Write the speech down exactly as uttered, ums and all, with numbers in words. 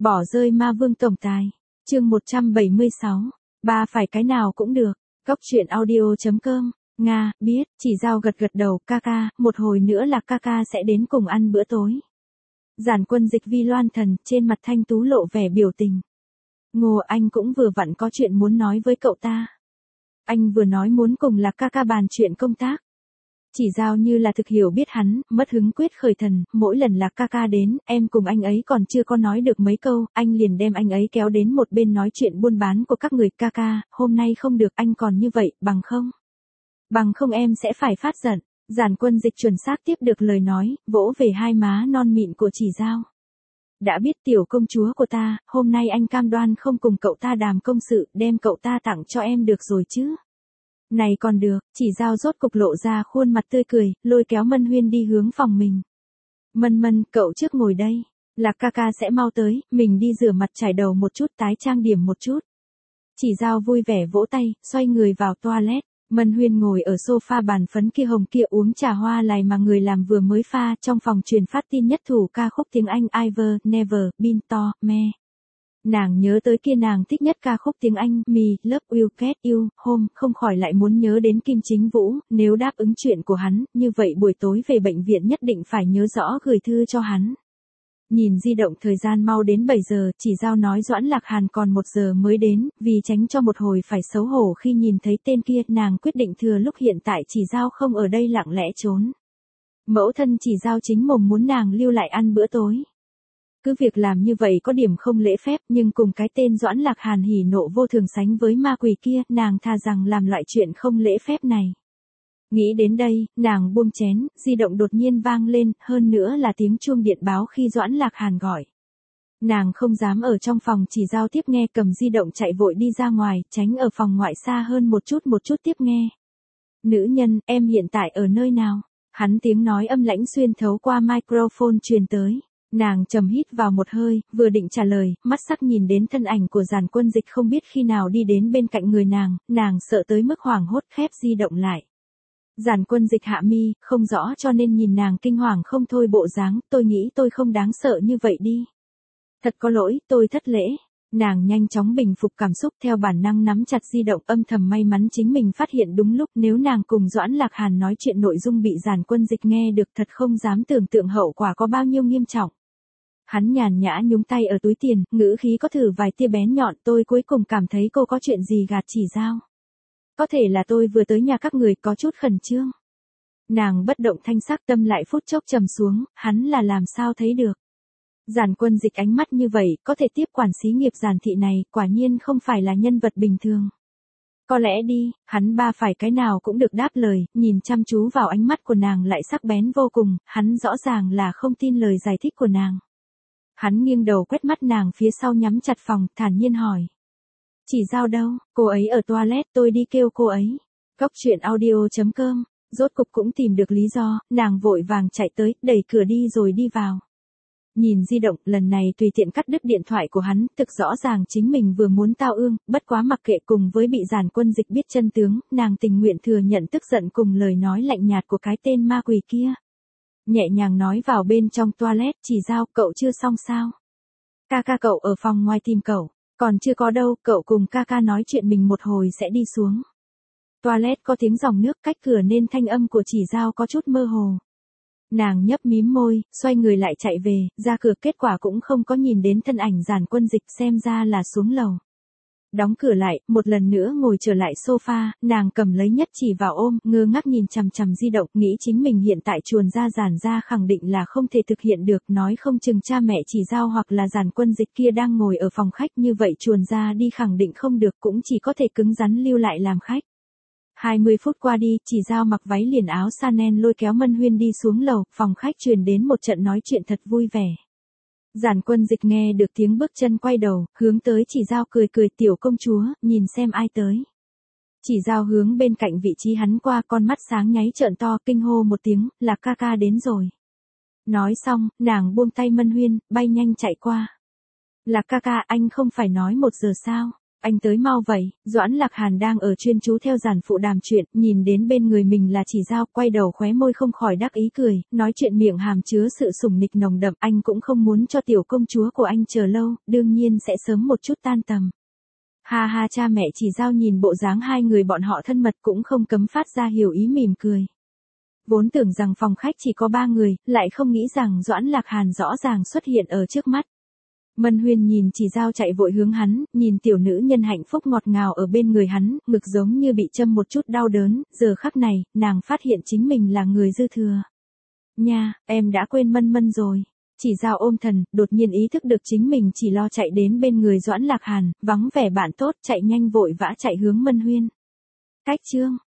Bỏ rơi ma vương tổng tài. Chương một trăm bảy mươi sáu. Ba phải cái nào cũng được. Góc truyện audio chấm com. Nga, biết, chỉ Dao gật gật đầu, ca ca, một hồi nữa là ca ca sẽ đến cùng ăn bữa tối. Giản Quân Dịch vi loan thần, trên mặt thanh tú lộ vẻ biểu tình. Ngô, anh cũng vừa vặn có chuyện muốn nói với cậu ta. Anh vừa nói muốn cùng là ca ca bàn chuyện công tác. Chỉ Dao như là thực hiểu biết hắn, mất hứng quyết khởi thần, mỗi lần là ca ca đến, em cùng anh ấy còn chưa có nói được mấy câu, anh liền đem anh ấy kéo đến một bên nói chuyện buôn bán của các người. Ca ca, hôm nay không được, anh còn như vậy, bằng không? Bằng không em sẽ phải phát giận. Giản Quân Dịch chuẩn xác tiếp được lời nói, vỗ về hai má non mịn của Chỉ Dao. Đã biết tiểu công chúa của ta, hôm nay anh cam đoan không cùng cậu ta đàm công sự, đem cậu ta tặng cho em được rồi chứ? Này còn được, Chỉ Dao rốt cục lộ ra khuôn mặt tươi cười, lôi kéo Mân Huyên đi hướng phòng mình. Mân Mân, cậu trước ngồi đây. Lạc ca ca sẽ mau tới, mình đi rửa mặt chải đầu một chút, tái trang điểm một chút. Chỉ Dao vui vẻ vỗ tay, xoay người vào toilet. Mân Huyên ngồi ở sofa bàn phấn kia hồng kia uống trà hoa lài mà người làm vừa mới pha, trong phòng truyền phát tin nhất thủ ca khúc tiếng Anh Ever, Never, Been To, Me. Nàng nhớ tới kia nàng thích nhất ca khúc tiếng Anh, Me, Love You, Get You, Home, không khỏi lại muốn nhớ đến Kim Chính Vũ, nếu đáp ứng chuyện của hắn, như vậy buổi tối về bệnh viện nhất định phải nhớ rõ gửi thư cho hắn. Nhìn di động thời gian mau đến bảy giờ, Chỉ Dao nói Doãn Lạc Hàn còn một giờ mới đến, vì tránh cho một hồi phải xấu hổ khi nhìn thấy tên kia, nàng quyết định thừa lúc hiện tại Chỉ Dao không ở đây lặng lẽ trốn. Mẫu thân Chỉ Dao chính mồm muốn nàng lưu lại ăn bữa tối. Cứ việc làm như vậy có điểm không lễ phép, nhưng cùng cái tên Doãn Lạc Hàn hỉ nộ vô thường sánh với ma quỷ kia, nàng thà rằng làm loại chuyện không lễ phép này. Nghĩ đến đây, nàng buông chén, di động đột nhiên vang lên, hơn nữa là tiếng chuông điện báo khi Doãn Lạc Hàn gọi. Nàng không dám ở trong phòng Chỉ Dao tiếp nghe, cầm di động chạy vội đi ra ngoài, tránh ở phòng ngoại xa hơn một chút một chút tiếp nghe. Nữ nhân, em hiện tại ở nơi nào? Hắn tiếng nói âm lãnh xuyên thấu qua microphone truyền tới. Nàng trầm hít vào một hơi, vừa định trả lời, mắt sắc nhìn đến thân ảnh của Giản Quân Dịch không biết khi nào đi đến bên cạnh người nàng, nàng sợ tới mức hoảng hốt khép di động lại. Giản Quân Dịch hạ mi, không rõ cho nên nhìn nàng kinh hoàng không thôi bộ dáng, tôi nghĩ tôi không đáng sợ như vậy đi. Thật có lỗi, tôi thất lễ. Nàng nhanh chóng bình phục cảm xúc theo bản năng nắm chặt di động, âm thầm may mắn chính mình phát hiện đúng lúc, nếu nàng cùng Doãn Lạc Hàn nói chuyện nội dung bị Giản Quân Dịch nghe được thật không dám tưởng tượng hậu quả có bao nhiêu nghiêm trọng. Hắn nhàn nhã nhúng tay ở túi tiền, ngữ khí có thử vài tia bén nhọn, tôi cuối cùng cảm thấy cô có chuyện gì gạt Chỉ Dao. Có thể là tôi vừa tới nhà các người có chút khẩn trương. Nàng bất động thanh sắc, tâm lại phút chốc trầm xuống, hắn là làm sao thấy được. Giản Quân Dịch ánh mắt như vậy, có thể tiếp quản xí nghiệp Giản thị này, quả nhiên không phải là nhân vật bình thường. Có lẽ đi, hắn ba phải cái nào cũng được đáp lời, nhìn chăm chú vào ánh mắt của nàng lại sắc bén vô cùng, hắn rõ ràng là không tin lời giải thích của nàng. Hắn nghiêng đầu quét mắt nàng phía sau nhắm chặt phòng, thản nhiên hỏi. Chỉ Dao đâu, cô ấy ở toilet, tôi đi kêu cô ấy. Góc truyện audio chấm com, rốt cục cũng tìm được lý do, nàng vội vàng chạy tới, đẩy cửa đi rồi đi vào. Nhìn di động, lần này tùy tiện cắt đứt điện thoại của hắn, thực rõ ràng chính mình vừa muốn tao ương, bất quá mặc kệ cùng với bị Giản Quân Dịch biết chân tướng, nàng tình nguyện thừa nhận tức giận cùng lời nói lạnh nhạt của cái tên ma quỷ kia. Nhẹ nhàng nói vào bên trong toilet, Chỉ Dao, cậu chưa xong sao? Ca ca cậu ở phòng ngoài tìm cậu, còn chưa có đâu, cậu cùng ca ca nói chuyện mình một hồi sẽ đi xuống. Toilet có tiếng dòng nước cách cửa nên thanh âm của Chỉ Dao có chút mơ hồ. Nàng nhấp mím môi, xoay người lại chạy về, ra cửa kết quả cũng không có nhìn đến thân ảnh Giản Quân Dịch, xem ra là xuống lầu. Đóng cửa lại, một lần nữa ngồi trở lại sofa, nàng cầm lấy nhất chỉ vào ôm, ngơ ngác nhìn chằm chằm di động, nghĩ chính mình hiện tại chuồn ra Giản ra khẳng định là không thể thực hiện được, nói không chừng cha mẹ Chỉ Dao hoặc là Giản Quân Dịch kia đang ngồi ở phòng khách, như vậy chuồn ra đi khẳng định không được, cũng chỉ có thể cứng rắn lưu lại làm khách. hai mươi phút qua đi, Chỉ Dao mặc váy liền áo Chanel lôi kéo Mân Huyên đi xuống lầu, phòng khách truyền đến một trận nói chuyện thật vui vẻ. Giản Quân Dịch nghe được tiếng bước chân quay đầu, hướng tới Chỉ Dao cười cười, tiểu công chúa, nhìn xem ai tới. Chỉ Dao hướng bên cạnh vị trí hắn qua, con mắt sáng nháy trợn to, kinh hô một tiếng, là ca ca đến rồi. Nói xong, nàng buông tay Mân Huyên, bay nhanh chạy qua. Là ca ca, anh không phải nói một giờ sao? Anh tới mau vậy, Doãn Lạc Hàn đang ở chuyên chú theo giản phụ đàm chuyện, nhìn đến bên người mình là Chỉ Dao, quay đầu khóe môi không khỏi đắc ý cười, nói chuyện miệng hàm chứa sự sủng nịch nồng đậm, anh cũng không muốn cho tiểu công chúa của anh chờ lâu, đương nhiên sẽ sớm một chút tan tầm. Ha ha, cha mẹ Chỉ Dao nhìn bộ dáng hai người bọn họ thân mật cũng không cấm phát ra hiểu ý mỉm cười. Vốn tưởng rằng phòng khách chỉ có ba người, lại không nghĩ rằng Doãn Lạc Hàn rõ ràng xuất hiện ở trước mắt. Mân Huyên nhìn Chỉ Dao chạy vội hướng hắn, nhìn tiểu nữ nhân hạnh phúc ngọt ngào ở bên người hắn, ngực giống như bị châm một chút đau đớn, giờ khắc này, nàng phát hiện chính mình là người dư thừa. Nha, em đã quên Mân Mân rồi. Chỉ Dao ôm thần, đột nhiên ý thức được chính mình chỉ lo chạy đến bên người Doãn Lạc Hàn, vắng vẻ bạn tốt, chạy nhanh vội vã chạy hướng Mân Huyên. Cách chương